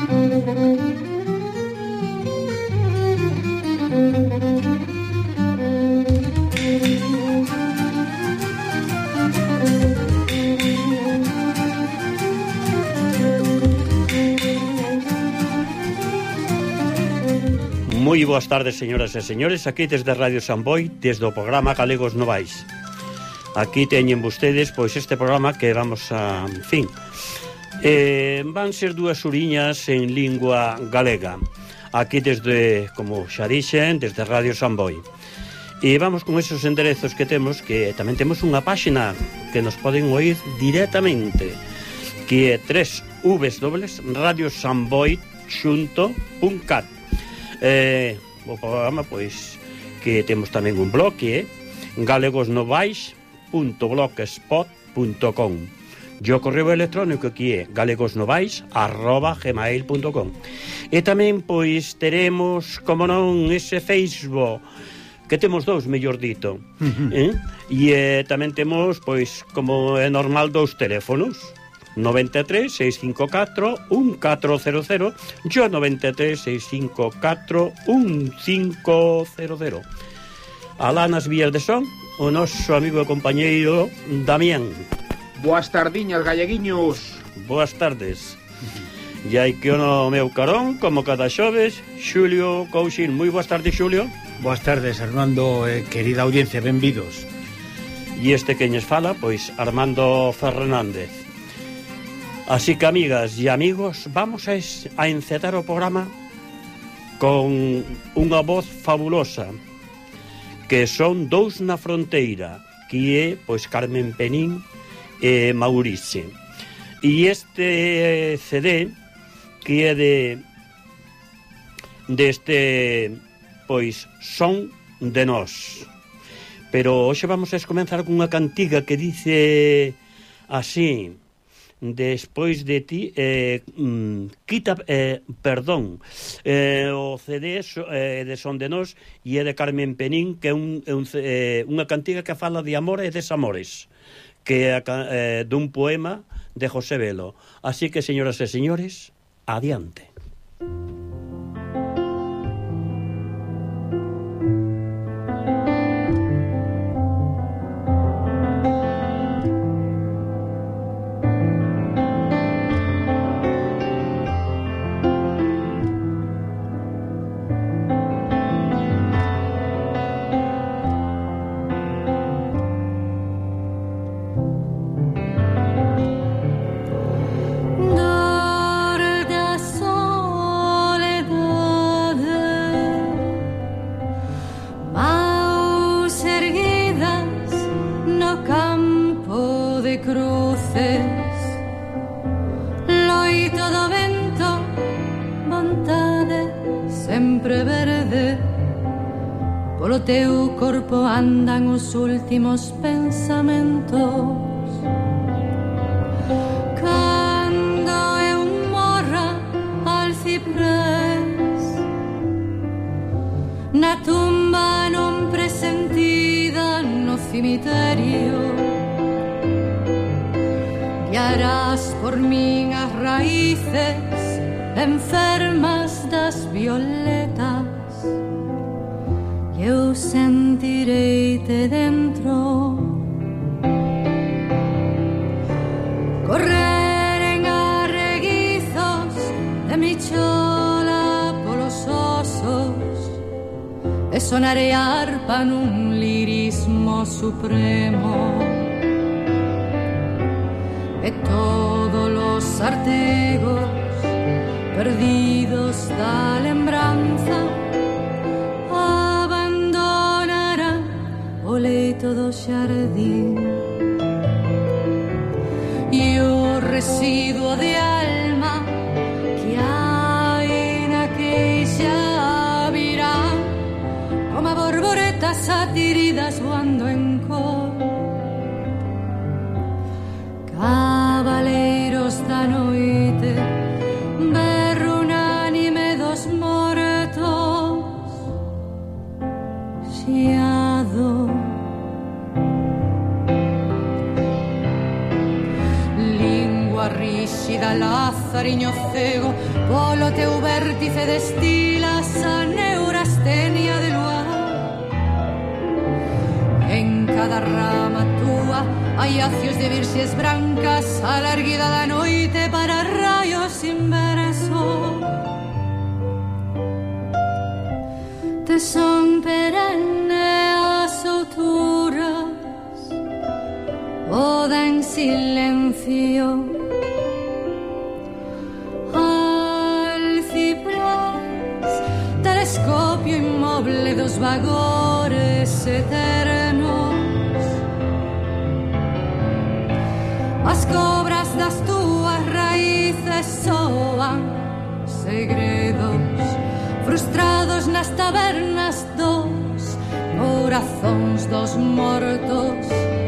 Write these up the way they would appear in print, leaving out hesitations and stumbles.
Moi boas tardes, señoras e señores, aquí desde Radio Samboy, desde o programa Galegos Novais. Aquí teñen vostedes, pois, este programa que vamos a... En fin, van ser 2 horiñas en lingua galega. Aquí desde, como xa dixen, desde Radio Samboy. E vamos con esos enderezos que temos, que tamén temos unha páxina que nos poden oír directamente, que é www.radiosamboy.cat. O programa, pois, que temos tamén un blog que é galegosnovais.blogspot.com, e o correo electrónico que é galegosnovais@gmail.com. E tamén, pois, teremos, como non, ese Facebook, que temos 2, mellor dito. E tamén temos, pois, como é normal, 2 teléfonos, 93 654 1400 e 93 654 1500. Alá nas vías de son, o noso amigo e compañeiro Damián. Boas tardiñas, galleguiños. Boas tardes. E hai que o meu carón, como cada xoves, Xulio Cousin. Moi boas tardes, Xulio. Boas tardes, Armando, querida audiencia, benvidos. E este queñes fala, pois, Armando Fernández. Así que, amigas e amigos, vamos a encetar o programa con unha voz fabulosa, que son 2 na fronteira, que é, pois, Carmen Penín e Maurice. E este CD, que é deste, pois, Son de Nós. Pero hoxe vamos a comenzar con unha cantiga que dice así: despois de ti, perdón, o CD de Son de Nós e é de Carmen Penín, que é unha cantiga que fala de amor e desamores, que é dun poema de José Velo. Así que, señoras e señores, adiante. Teu corpo andan os últimos pensamentos. Cando eu morra al ciprés, na tumba non presentida no cemiterio, guiarás por min as raíces enfermas das violetas. Eu sentirei-te dentro, correr en arreguizos de mi chola polos osos e sonarei arpa nun lirismo supremo, e todos los artigos perdidos da lembranza o leito do xardín, e o residuo de alma que hai na queixa virá como borboretas atiridas voando en cor. Cabaleiros da noite, berro unánime dos mortos, xiado. Rígida, lazariño cego, por polo teu vértice destilas a neurastenia de luar. En cada rama túa hai acios de virxes brancas a la erguida da noite para rayos inversos. Te son perenne as outuras, boda en silencio. Al ciprés, telescopio inmoble dos vagores eternos. As cobras das túas raíces soan segredos frustrados nas tabernas dos corazóns dos mortos.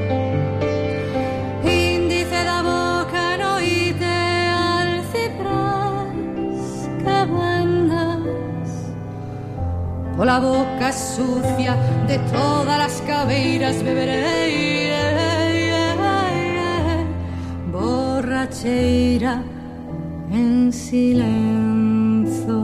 Índice da boca noite al ciprés que vendas, pola boca sucia de todas as cabeiras beberei, borracheira en silencio.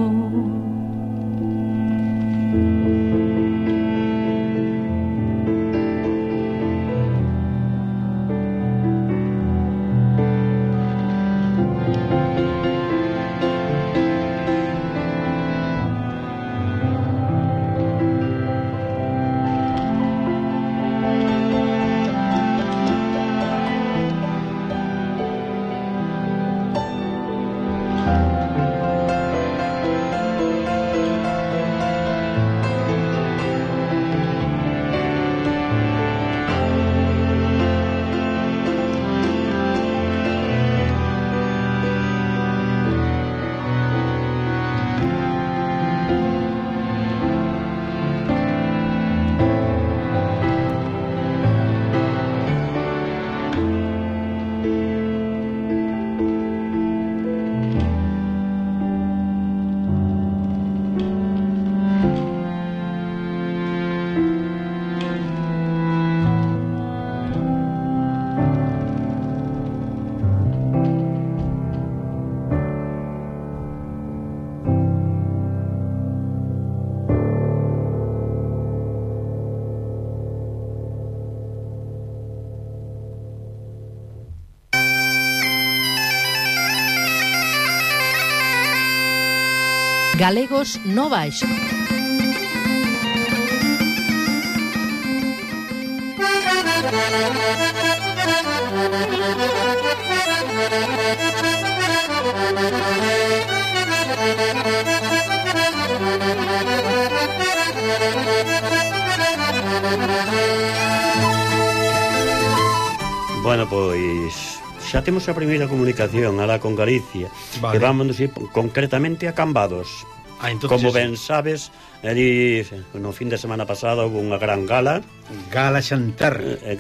Galegos Novais. Bueno, pois xa temos a primeira comunicación alá con Galicia, vale. Que vámonos ir concretamente a Cambados. Entonces, como ben sabes, ali no fin de semana pasada houve unha gran gala Xantar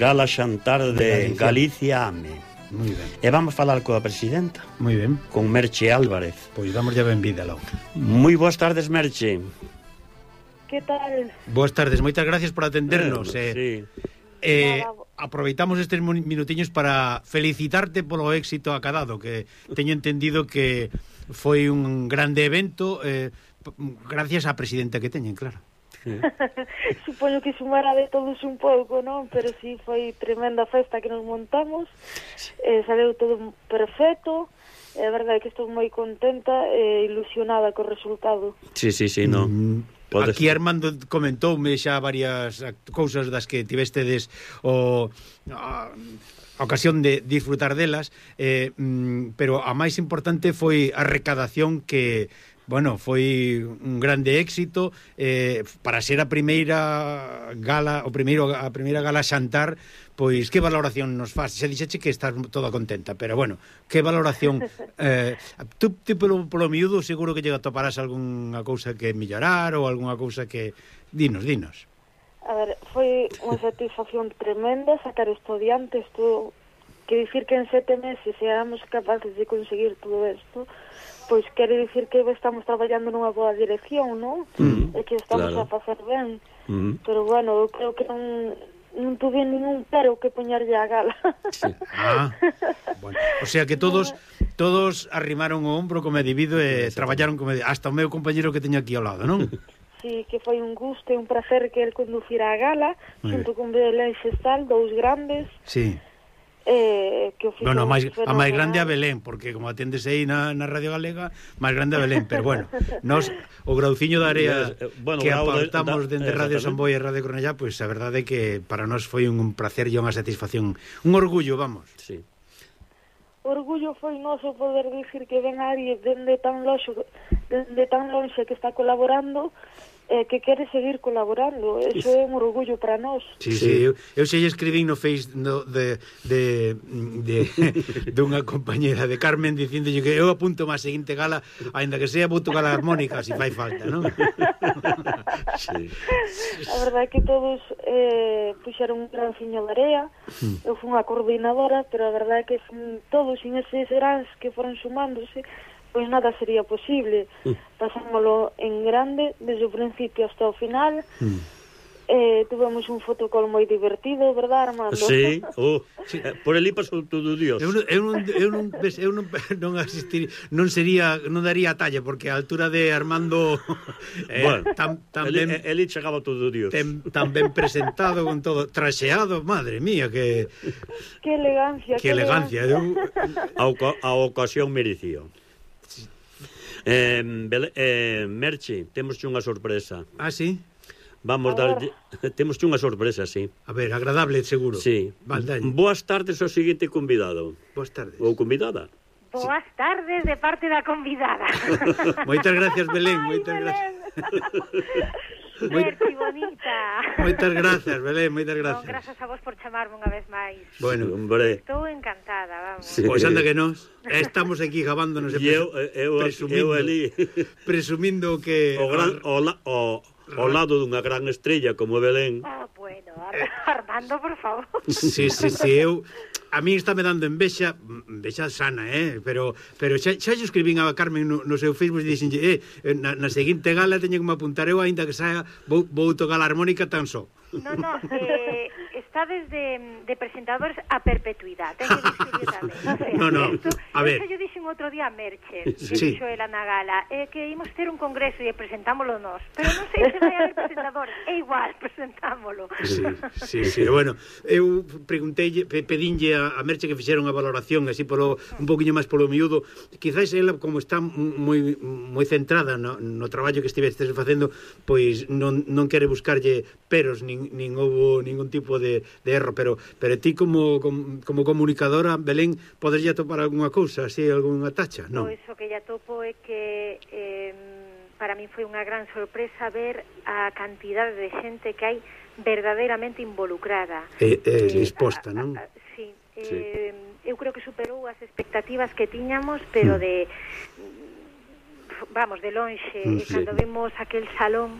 de Galicia AME. Moi ben. E vamos falar coa presidenta. Moi ben. Con Merche Álvarez. Pois damos ya benvida logo. Moi boas tardes, Merche. Que tal? Boas tardes, moitas gracias por atendernos. Sí. Aproveitamos estes minutiños para felicitarte polo éxito acadado, que teño entendido que foi un grande evento, gracias á presidenta que teñen, claro. Sí. Supoño que sumara de todos un pouco, non? Pero sí, foi tremenda festa que nos montamos, saleu todo perfecto, é verdade que estou moi contenta e ilusionada co resultado. Sí, non. Aquí Armando comentoume xa varias cousas das que tivestedes a ocasión de disfrutar delas, pero a máis importante foi a recadación que, bueno, foi un grande éxito para ser a primeira gala, a primeira gala Xantar. Pois que valoración nos faz? Xa dixeche que estás toda contenta, pero bueno, que valoración tú polo miúdo seguro que lle atoparás algunha cousa que mellorar ou algunha cousa que dinos. A ver, foi unha satisfacción tremenda sacar estudiantes, todo, que dicir que en 7 meses seamos capaces de conseguir todo isto, pois quere dicir que estamos traballando nunha boa dirección, non? E que estamos a facer ben. Pero bueno, eu creo que non tuve ningún pero que poñerlle a gala. Sí. Bueno, o sea que todos todos arrimaron o ombro como é debido e traballaron como hasta o meu compañeiro que teño aquí ao lado, non? Sí, que foi un gusto e un placer que el conducira a gala, junto con Belén Xestal, dous grandes. Sí. Que o bueno, a máis grande a Belén, porque como atendes aí na Radio Galega, máis grande a Belén, pero bueno, nos o grauciño da área que aportamos dende Radio Samboy e Radio Cornellá, pois a verdade é que para nós foi un placer e unha satisfacción, un orgullo, vamos. Sí. Orgullo foi noso poder dicir que Ben Ari dende tan lonxe que está colaborando, que quere seguir colaborando. Eso é un orgullo para nós. Sí. Eu sei escribín no Face dunha compañera de Carmen dicíndolle que eu apunto máis seguinte gala, aínda que sea vou tocar a armónica se fai falta, non? Sí. A verdade é que todos puxeron un granciño de area. Eu fui unha coordinadora, pero a verdade é que todos sin eses grans que foron sumándose, pois nada sería posible. Pasámoslo en grande desde o principio hasta o final. Tuvemos un fotocall moi divertido, verdad, Armando? Sí, por ali pasou todo Dios. Eu non asistir, non daría a talla, porque a altura de Armando bueno, tamén ele chegaba todo Dios. Tamén presentado con todo, traxeado, madre mía, que elegancia. Que elegancia. A ocasión merecía. Merche, temos unha sorpresa. Ah, sí? Vamos darlle... Temos unha sorpresa, sí. A ver, agradable, seguro. Sí. Vale, boas tardes ao seguinte convidado. Boas tardes. Ou convidada. Boas tardes de parte da convidada. Moitas gracias, Belén. Moitas gracias. Merci, bonita. Moitas gracias, Belén, moitas gracias. Non, grazas a vos por chamarme unha vez máis. Bueno, hombre. Estou encantada, vamos. Sí. Pois anda que nos estamos aquí gabándonos e presumindo que ao lado dunha gran estrella como Belén. Bueno, Armando, por favor. Sí, eu a mí está me dando envexa sana, pero xa yo escribín a Carmen no seu Facebook e dixenlle, na seguinte gala teño que me apuntar eu, aínda que saia vou tocar a armónica tan só. No, estades de presentadores a perpetuidade. Teño que dicirlo tamén. No, a ver. Eso yo dixen outro día a Merche, que sí. dixo ela na gala, que ímos ter un congreso e presentámolo nós. Pero non sei se vai haber presentadores. É igual, presentámolo. Sí. Bueno, eu pedinlle a Merche que fixera unha valoración así un poquinho máis polo miúdo. Quizás ela, como está moi centrada no traballo que estivestes facendo, pois non quere buscarlle peros, nin houve ningún tipo de erro, pero ti como comunicadora, Belén, podes atopar algunha cousa, así, algunha tacha? Non. Pois o que lle atopo é que para min foi unha gran sorpresa ver a cantidade de xente que hai verdadeiramente involucrada. Disposta, non? Sí. Eu creo que superou as expectativas que tiñamos, pero de lonxe, cando vimos aquel salón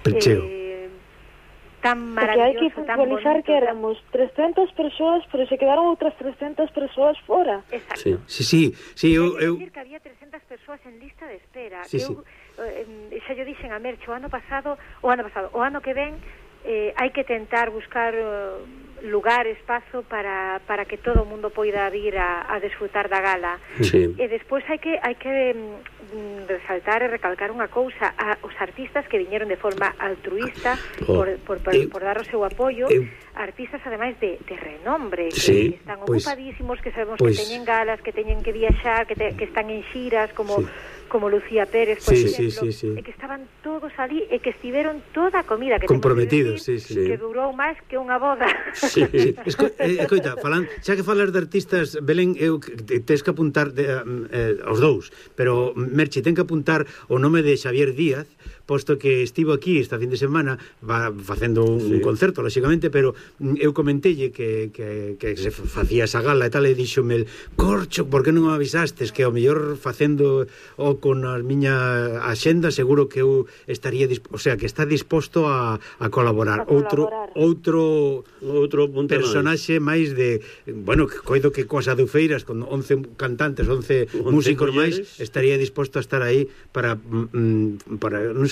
tan maravilloso, porque hai que puntualizar que éramos 300 persoas, pero se quedaron outras 300 persoas fora. Exacto. Sí, eu decir que había 300 persoas en lista de espera. Sí. Xa yo dixen a Merche o ano que ven hai que tentar buscar lugar, espazo para que todo o mundo poida vir a desfrutar da gala. Sí. E despois hai que resaltar e recalcar unha cousa, os artistas que viñeron de forma altruista por dar o seu apoio, artistas ademais de renombre, sí, que están ocupadísimos, que sabemos que teñen galas, que teñen que viaxar, que están en xiras como Lucía Pérez, por exemplo, e que estaban todos ali e que estiveron toda a comida que comprometidos, que durou máis que unha boda. Sí. Escoita, xa que falas de artistas, Belén, tens que apuntar aos dous, pero Merche, ten que apuntar o nome de Xavier Díaz, posto que estivo aquí esta fin de semana facendo un concerto, lógicamente, pero eu comentelle que se facía esa gala e tal, e díxome, Corcho, por que non me avisastes? Que ao mellor facendo con a miña axenda seguro que eu estaría que está disposto a colaborar. Outro personaxe máis de, bueno, que coido que coas adufeiras con 11 cantantes, 11 músicos máis, estaría disposto a estar aí para non sei,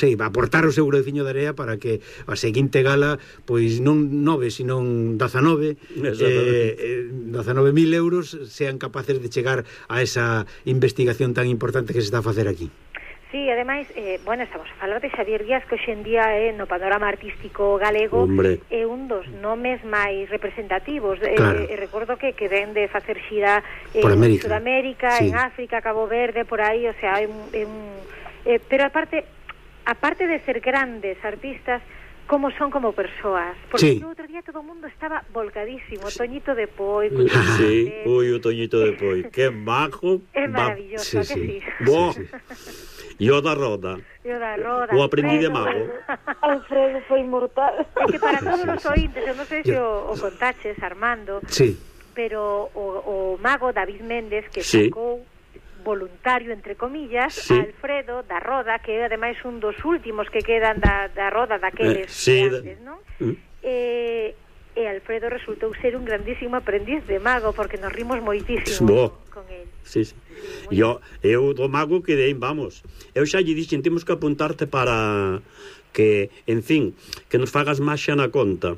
sei, aportar o seu grociño de area para que a seguinte gala pois non 9, sino 19 19.000 euros sean capaces de chegar a esa investigación tan importante que se está a facer aquí. Sí, ademais, bueno, estamos a falar de Xavier Díaz, que hoxe en día no panorama artístico galego é un dos nomes máis representativos. Claro. Recordo que ven de facer xira en Sudamérica, sí, en África, Cabo Verde, por aí, o sea, pero aparte de ser grandes artistas, como son como persoas, porque sí, o outro día todo o mundo estaba volcadísimo, Toñito de Poi, sí, ui, o Toñito de Poi, que majo, é maravilloso, que sí. Bo. E o da Roda. O aprendí de mago. Alfredo foi mortal. É que para todos os ointes, eu non sei se o contaches, Armando, sí, pero o mago David Méndez, que sacou voluntario, entre comillas, a Alfredo da Roda, que é ademais un dos últimos que quedan da Roda daqueles antes, non? E Alfredo resultou ser un grandísimo aprendiz de mago, porque nos rimos moitísimo con el. Sí, sí. Eu do mago quedei, vamos. Eu xa lle dixen, temos que apuntarte para que, en fin, que nos fagas maxia na conta.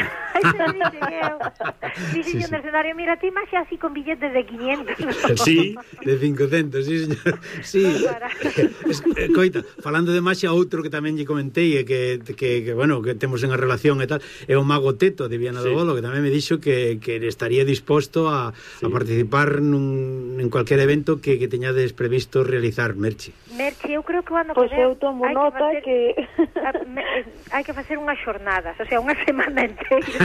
Dixen yo no escenario, mira, ti máis así con billetes de 500. Sí, de 500, sí, señor. Sí. Coita, falando de máxia, outro que tamén lle comentei que bueno, que temos unha relación e tal, é o mago Teto de Viana do Bolo, que tamén me dixo que estaría disposto a participar en cualquier evento que teñades previsto realizar, Merchi. Merchi, eu creo que o ano que eu tomo nota que hai que facer unhas xornadas, o sea, unha semana entera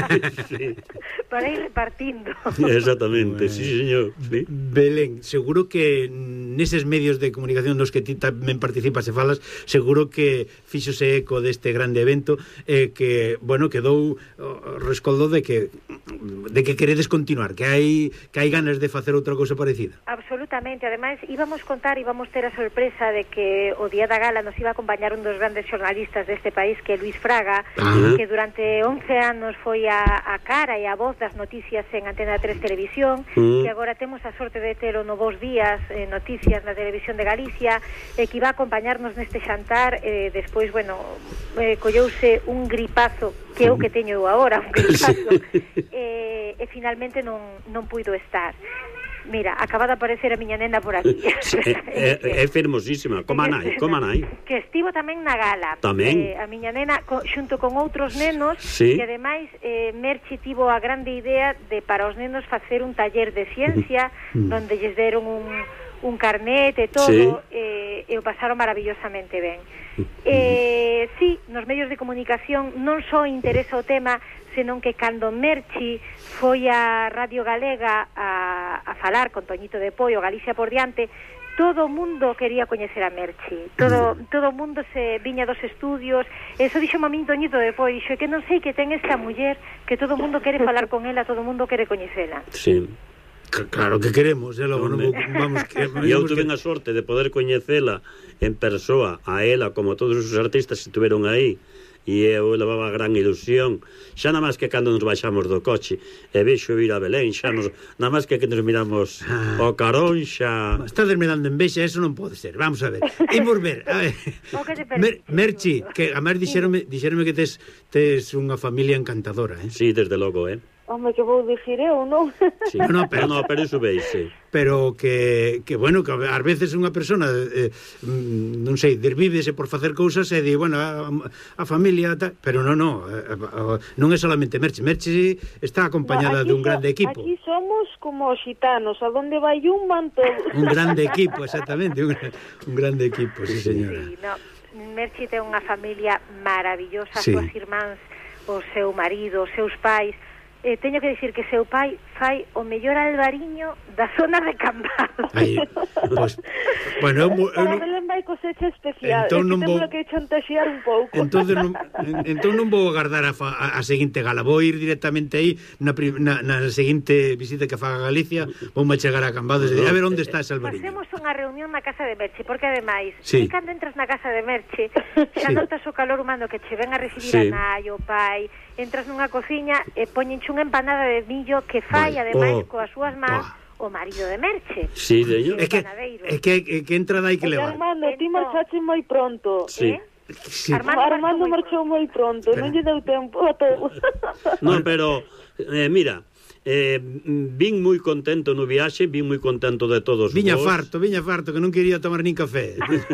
para ir repartindo. Exactamente, bueno, sí, señor. Sí. Belén, seguro que neses medios de comunicación nos que ti tamén participas e falas, seguro que fíxose eco deste grande evento, que, bueno, quedou rescoldo de que queredes continuar, que hai ganas de facer outra cousa parecida. Absolutamente, ademais íbamos ter a sorpresa de que o día da gala nos iba a acompañar un dos grandes xornalistas deste país, que é Luis Fraga, que durante 11 anos foi a cara e a voz das noticias en Antena 3 Televisión, que agora temos a sorte de ter no Bos Días noticias na Televisión de Galicia, que iba a acompañarnos neste xantar. Despois, bueno, colleuse un gripazo, que é o que teño eu agora, un gripazo, e finalmente non puido estar. Mira, acaba de aparecer a miña nena por aquí. É fermosísima, como a nai. Que estivo tamén na gala. Tamén. A miña nena, xunto con outros nenos, que ademais Merchi tivo a grande idea de para os nenos facer un taller de ciencia, donde lles deron un carnet e todo, e o pasaron maravillosamente ben. Sí, nos medios de comunicación non só interesa o tema, senón que cando Merchi foi a Radio Galega a falar con Toñito de Poi, o Galicia por diante, todo o mundo quería coñecer a Merchi, todo o mundo se viña dos estudios. Eso dixo a min Toñito de Poi, dixo que non sei que ten esta muller, que todo o mundo quere falar con ela, todo o mundo quere coñecela. Sí. Claro que queremos, logo non vamos que eu tuve a sorte de poder coñecela en persoa a ela, como todos os artistas que estuveron aí, e eu levaba gran ilusión, xa nada máis que cando nos baixamos do coche e vexo ir a Belén, xa nada máis que nos miramos o carón, xa... Estás mirando en vexa, eso non pode ser. Vamos a ver, imos ver, a ver. Merchi, que a máis dixéronme que tes unha familia encantadora, Sí, desde logo, Home, que vou dicir eu, non? Sí. pero iso veise. Pero que bueno, que ás veces unha persona non sei, desvívese por facer cousas e di, bueno, a familia pero non é solamente Merchi. Merchi está acompañada dun grande equipo. Aquí somos como os xitanos, a donde vai un van todos. Un grande equipo, exactamente, un grande equipo, sí, señora. Sí, no, Merchi ten unha familia maravillosa, as súas irmáns, o seu marido, os seus pais. Teño que dicir que seu pai fai o mellor albariño da zona de Cambado. Pues, bueno, para Belén vai cosecha especial. Entón non vou que chantaxear un pouco. Entón non vou agardar a seguinte gala. Vou ir directamente aí na seguinte visita que faga a Galicia. Voume chegar a Cambado e a ver onde está ese albariño. Facemos unha reunión na casa de Merchi, porque ademais, cando entras na casa de Merchi, xa notas o calor humano que che ven a recibir a nai, o pai. Entras nunha cociña e poñenche unha empanada de millo que fai, ademais, coas súas mans, o marido de Merche. Sí, señor. É que entrada hai que levar. Armando, ti marchaste moi pronto. Sí. Sí. Armando marchou moi pronto, non lle deu tempo a todo. No, pero, mira, vin moi contento no viaxe, vin moi contento de todos Viña vos. farto, que non quería tomar nin café.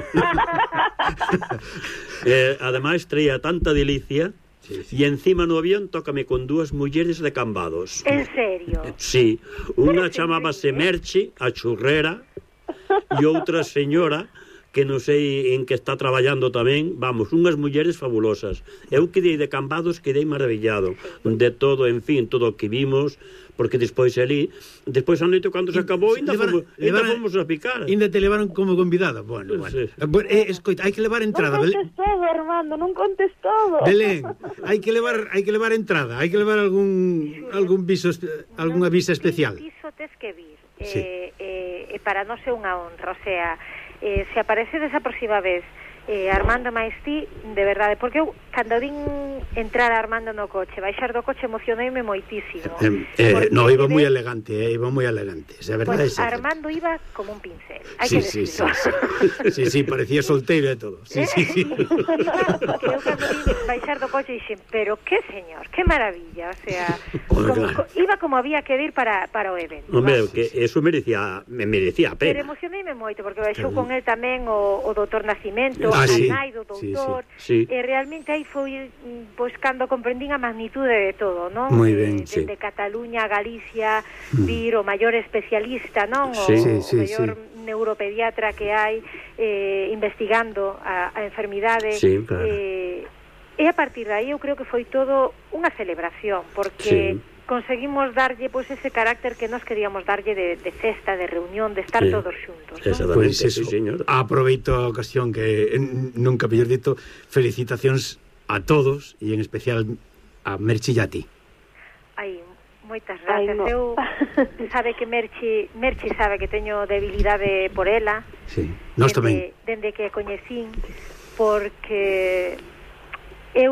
Ademais, traía tanta delicia. E encima no avión tócame con dúas mulleres de Cambados. En serio? Sí, unha chamábase Merche, a churrera, e outra señora que non sei en que está traballando tamén, vamos, unhas mulleres fabulosas. Eu quedei de Cambados, quedei maravillado de todo, en fin, todo o que vimos, porque despois ali, despois a noite cando se acabou, ainda fomos a picar. Ainda te levaron como convidada. Bueno. Sí. Escoita, hai que levar entrada. Non contes todo, Armando, non contes todo. Belén, hai que levar entrada, hai que levar algún viso, algunha visa especial. Iso tes que vir. Sí. Para non ser unha honra, o sea, se aparecedes a próxima vez Armando máis ti, de verdade, porque eu cando vin entrar a Armando no coche, baixar do coche, emocioneime moitísimo. No, iba moi elegante, iba moi elegante, é verdade. Pues Armando iba como un pincel, hai sí, que decirlo. Sí, parecía solteiro e todo. Sí. Que eu cando vin baixar do coche dixen, pero que señor, que maravilla, o sea, iba como había que ir para o evento. Hombre, que eso merecía a pena. Pero emocioneime moito, porque baixou con el tamén o doutor Nacimento, a nai do doutor, sí. E realmente aí foi, pois, cando comprendín a magnitude de todo, non? Moi ben, Desde Cataluña a Galicia, vir o maior especialista, non? O maior neuropediatra que hai investigando a enfermidade. Sí, claro. E a partir de aí eu creo que foi todo unha celebración, porque conseguimos darlle pois ese carácter que nos queríamos darlle de festa, de reunión, de estar todos xuntos, ¿no? Exactamente, Pois eso, sí, señor. Aproveito a ocasión que nunca mellor dito, felicitacións a todos e en especial a Merche e a ti. Ai, moitas gracias. No. Eu sabe que Merche sabe que teño debilidade por ela. Sí. Nós tamén. Dende que a coñecín, porque é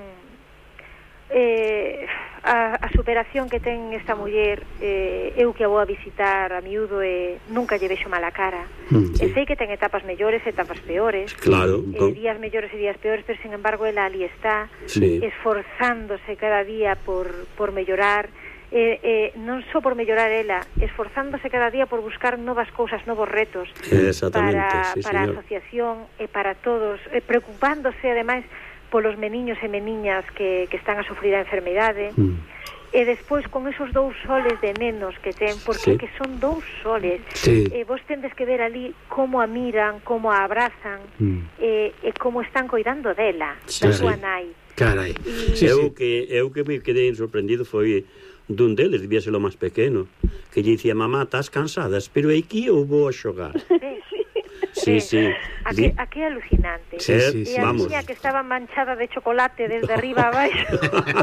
a superación que ten esta muller, eu que a vou a visitar a miúdo e nunca lle vexo mala cara. E sei que ten etapas mellores, etapas peores, claro, días mellores e días peores, pero sin embargo ela ali está, esforzándose cada día por mellorar, non só por mellorar ela, esforzándose cada día por buscar novas cousas, novos retos para a asociación e para todos, preocupándose ademais polos meniños e meniñas que están a sufrir a enfermidade, e despois con esos 2 soles de nenos que ten, porque que son 2 soles, vos tendes que ver ali como a miran, como a abrazan, e como están coidando dela, da súa nai. Carai. Eu que me quedei sorprendido foi dun deles, debía ser o máis pequeno, que lle dicía, mamá, estás cansada, espero aquí ou vou a xogar? Sí. Aquí é alucinante. E a niña que estaba manchada de chocolate desde arriba a baixo,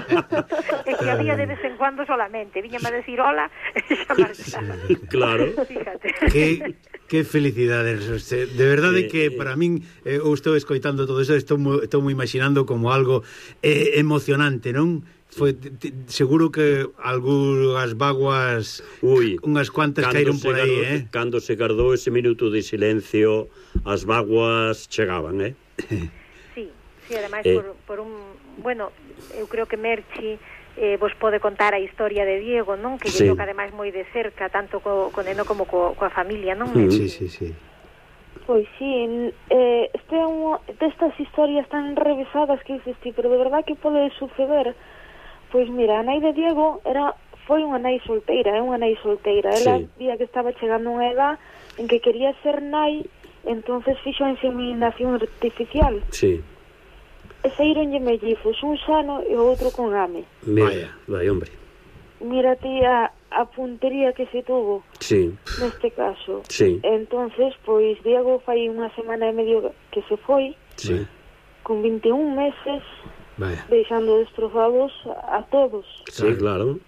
e que había de vez en cuando solamente viñame a decir hola e xa marchaba. Claro. Fíjate. Que felicidades. De verdade que para min, eu estou escoitando todo eso, estou moi imaginando como algo emocionante, non? Foi seguro que algunhas vaguas, unhas cuantas caíron por aí, Cando se guardou ese minuto de silencio, as vaguas chegaban, Sí, ademais por un, bueno, eu creo que Merchi vos pode contar a historia de Diego, non? Que lle toca ademais moi de cerca, tanto co neno como coa familia, non? Sí. Pois sí, este é unha destas historias tan revisadas que dices ti, pero de verdad que pode suceder. Pois mira, a nai de Diego foi unha nai solteira, é unha nai solteira. Ela vía que estaba chegando unha edad en que quería ser nai, entonces fixo a inseminación artificial. Sí. E saíronlle mellizos, un sano e o outro con ame. Vai, hombre. Mira ti a puntería que se tuvo neste caso. Sí. Entonces, pois Diego fai unha semana e medio que se foi, con 21 meses, deixando destrozados a todos. Sí, claro.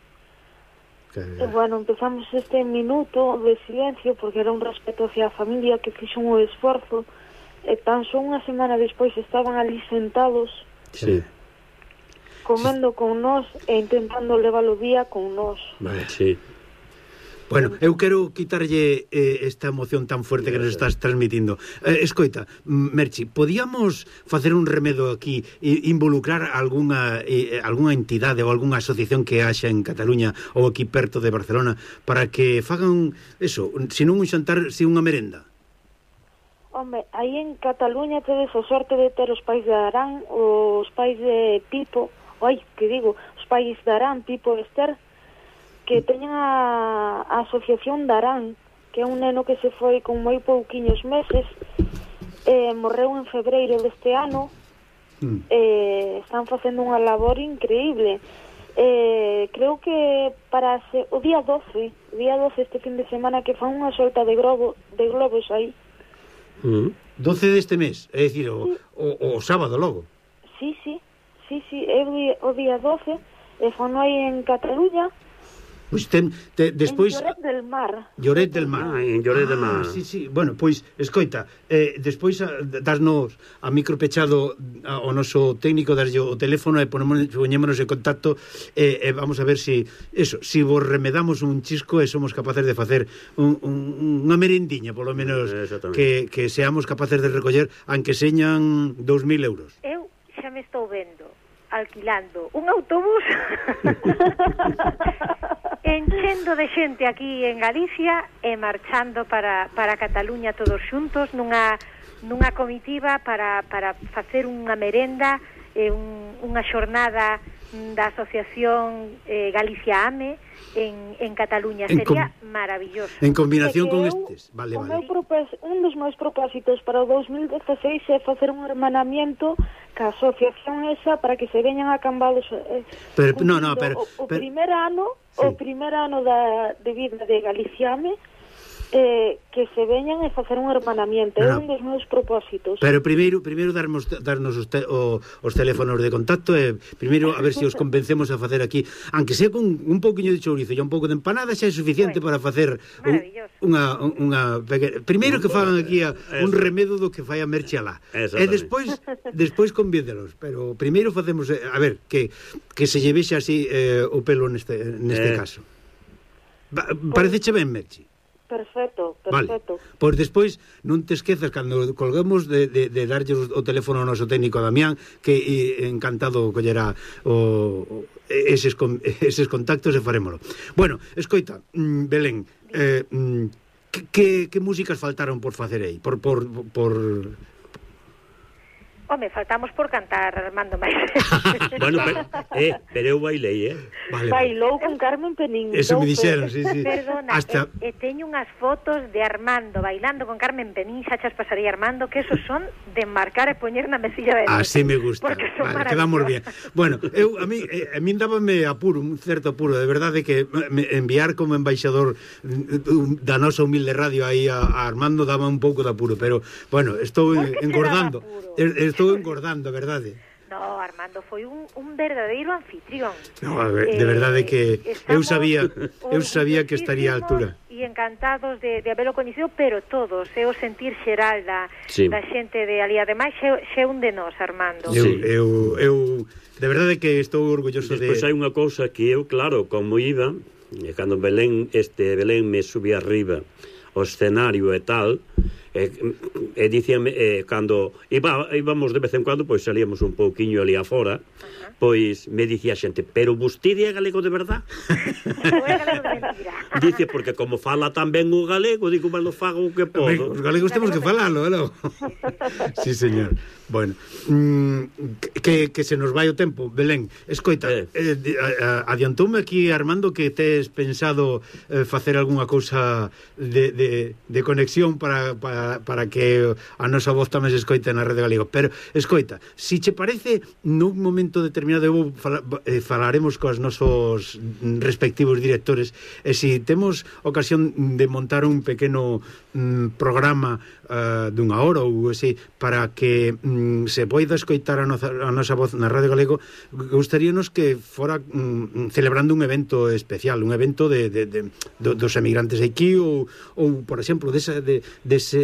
E bueno, empezamos este minuto de silencio porque era un respeto hacia a familia que fixo un esforzo, e tan só unha semana despois estaban ali sentados comendo con nós e intentando levar o día con nós. Bueno, eu quero quitarlle esta emoción tan fuerte que nos estás transmitindo. Escoita, Merchi, podíamos facer un remedo aquí, involucrar algunha entidade ou algunha asociación que haxa en Cataluña ou aquí perto de Barcelona para que fagan eso, se non un xantar, se unha merenda? Home, aí en Cataluña tedes a sorte de ter os pais de Arán, os pais de Pipo, os pais de Arán, Pipo e Esther, que teñen a asociación de Arán, que é un neno que se foi con moi pouquiños meses, morreu en febreiro deste ano, están facendo unha labor increíble. Creo que para o día 12 este fin de semana que fan unha solta de globos aí. 12 deste mes, é dicir, o sábado logo. Sí, é o día 12, e fan aí en Cataluña. Pois despois en Lloret del Mar. Lloret del Mar. En Lloret del Mar. Sí. Bueno, pois, escoita, despois dasnos a micro pechado ao noso técnico, darlle o teléfono e poñémonos en contacto e vamos a ver si vos remedamos un chisco e somos capaces de facer unha merendiña, polo menos, que seamos capaces de recoller, aunque señan 2.000 euros. Eu xa me estou vendo alquilando un autobús enchendo de xente aquí en Galicia e marchando para Cataluña todos xuntos nunha comitiva para facer unha merenda e unha xornada da asociación Galicia Ame en Cataluña. Sería maravilloso. En combinación con estes. Vale. Un dos meus propósitos para o 2016 é facer un hermanamiento ca asociación esa para que se veñan a Cambados o primer ano de vida de Galicia Ame, que se veñan e facer un hermanamiento. É un dos meus propósitos. Pero primeiro darnos os teléfonos de contacto e primeiro a ver se os convencemos a facer aquí, aunque sea con un pouquiño de chourizo e un pouco de empanada, xa é suficiente para facer unha primeiro que fagan aquí un remedo do que fai a Merche alá. E despois convídelos, pero primeiro facemos a ver que se lle vexa así o pelo neste caso. Pareceche ben, Merche? Perfecto. Vale. Pois despois non te esquezas cando colguemos de darlle o teléfono ao noso técnico Damián, que encantado collerá eses contactos e farémolo. Bueno, escoita, Belén, que músicas faltaron por facer aí? Home, faltamos por cantar, Armando máis. Bueno, pero eu bailei, Vale. Bailou con Carmen Penín. Eso me dixeron, sí. Perdona, teño unhas fotos de Armando bailando con Carmen Penín, xa chas pasaría Armando, que esos son de marcar e poñer na mesilla de noche. Así me gusta. Vale, quedamos bien. Bueno, a mí dábame apuro, un certo apuro, de verdade, que enviar como embaixador da nosa humilde radio aí a Armando daba un pouco de apuro, pero, bueno, estou engordando. Estou engordando, verdade? No, Armando foi un verdadeiro anfitrión. No, de verdade que eu sabía que estaría a altura. E encantados de habelo coñecido, pero todos, o sentir xeral da xente de ali. Ademais, xe un de nós, Armando. Eu de verdade que estou orgulloso de... Despois hai unha cousa que eu, claro, como iba, cando Belén me subía arriba o escenario e tal, e dicíame, cando íbamos de vez en cuando, pois salíamos un pouquiño ali afora, pois me dicía a xente, pero vostede é galego de verdad? Ou é galego de mentira? Dice, porque como fala tan ben o galego, digo, bueno, fago o que podo. Os galegos temos que falalo, non? Sí, señor. Bueno, que se nos vai o tempo. Belén, escoita, adiantoume aquí, Armando, que tes pensado facer algunha cousa de conexión para que a nosa voz tamén se escoite na Rede Galego. Pero, escoita, si che parece, nun momento determinado falaremos cos nosos respectivos directores, e si temos ocasión de montar un pequeno programa dunha hora ou así, para que se poida escoitar a nosa voz na Radio Galego, gustaríanos que fora celebrando un evento especial, un evento dos emigrantes aquí, ou por exemplo, dese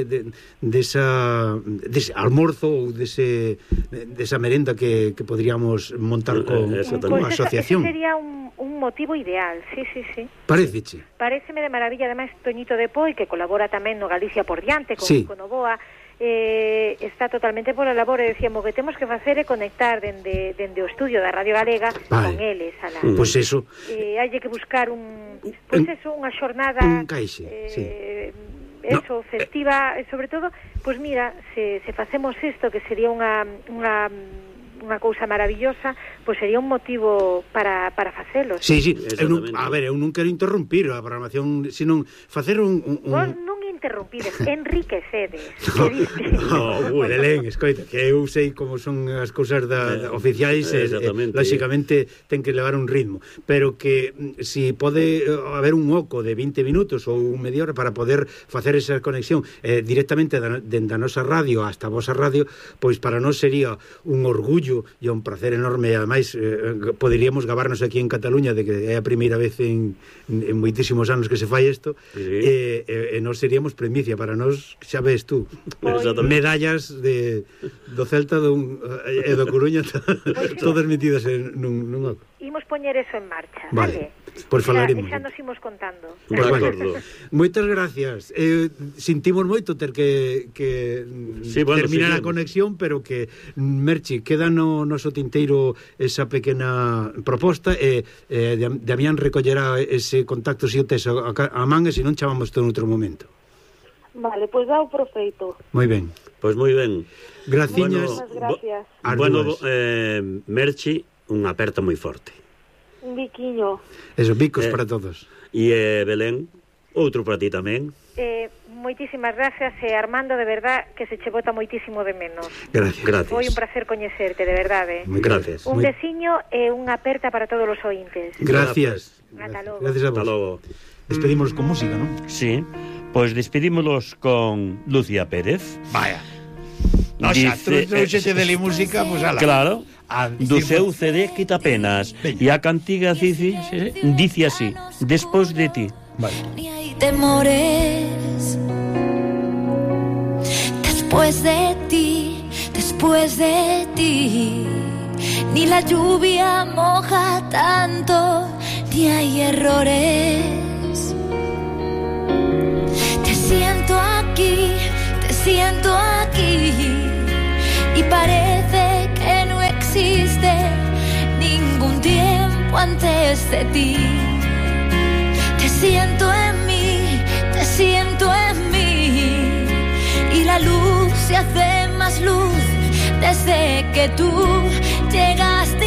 dese almorzo ou desa merenda que podríamos montar con unha asociación. Ese sería un motivo ideal, sí. Paréceche? Paréceme de maravilla, ademais Toñito de Poi, que colabora tamén no Galicia por diante con Novoa, está totalmente pola labor e decíamos que temos que facer é conectar dende o estudio da Radio Galega con eles alá. Pois eso. Hai que buscar unha xornada un caixe, festiva, e sobre todo, pois mira, se facemos isto, que sería unha cousa maravillosa, pois sería un motivo para facelo. Sí, eu non quero interrumpir a programación, senón facer Vos non interrumpides, enriquecedes. Belén, escoita, que eu sei como son as cousas oficiais, lógicamente ten que levar un ritmo, pero que si pode haber un oco de 20 minutos ou media hora para poder facer esa conexión directamente dende a nosa radio hasta a vosa radio, pois para nós sería un orgullo e un placer enorme, e ademais poderíamos gabarnos aquí en Cataluña de que é a primeira vez en moitísimos anos que se fai isto, e nós seríamos primicia para nós, xa ves tú, medallas do Celta e do Coruña todas metidas nun oco. Imos poñer eso en marcha, vale? Pois falaremos. Xa nos imos contando. De acordo. Moitas gracias. Sentimos moito ter que terminar a conexión, pero que, Merchi, queda no noso tinteiro esa pequena proposta, e Damián recollerá ese contacto se o tes a man, e se non chamamos todo en outro momento. Vale, pois dá o profeito. Moi ben. Pois moi ben. Graciñas. Gracias. Bueno, Merchi, unha aperta moi forte. Un biquiño. Esos bicos para todos. E Belén, outro para ti tamén. Moitísimas gracias, e Armando, de verdad que se che bota moitísimo de menos. Gracias. Foi un placer coñecerte, de verdade. Gracias. Un veciño e unha aperta para todos os ointes. Gracias. Ata logo. Gracias a vos. Hasta logo. Despedímonos con música, non? Sí, pois despedímonos con Lucía Pérez. Vaya. No, xa, trouxete dele música, pois ala. Claro, do seu CD Quita Penas. E a cantiga dice así: despois de ti. Vale. Ni hay temores. Después de ti, ni la lluvia moja tanto, ni hay errores. Te siento aquí, y parece que no existe ningún tiempo antes de ti. Te siento en mí, y la luz se hace más luz desde que tú llegaste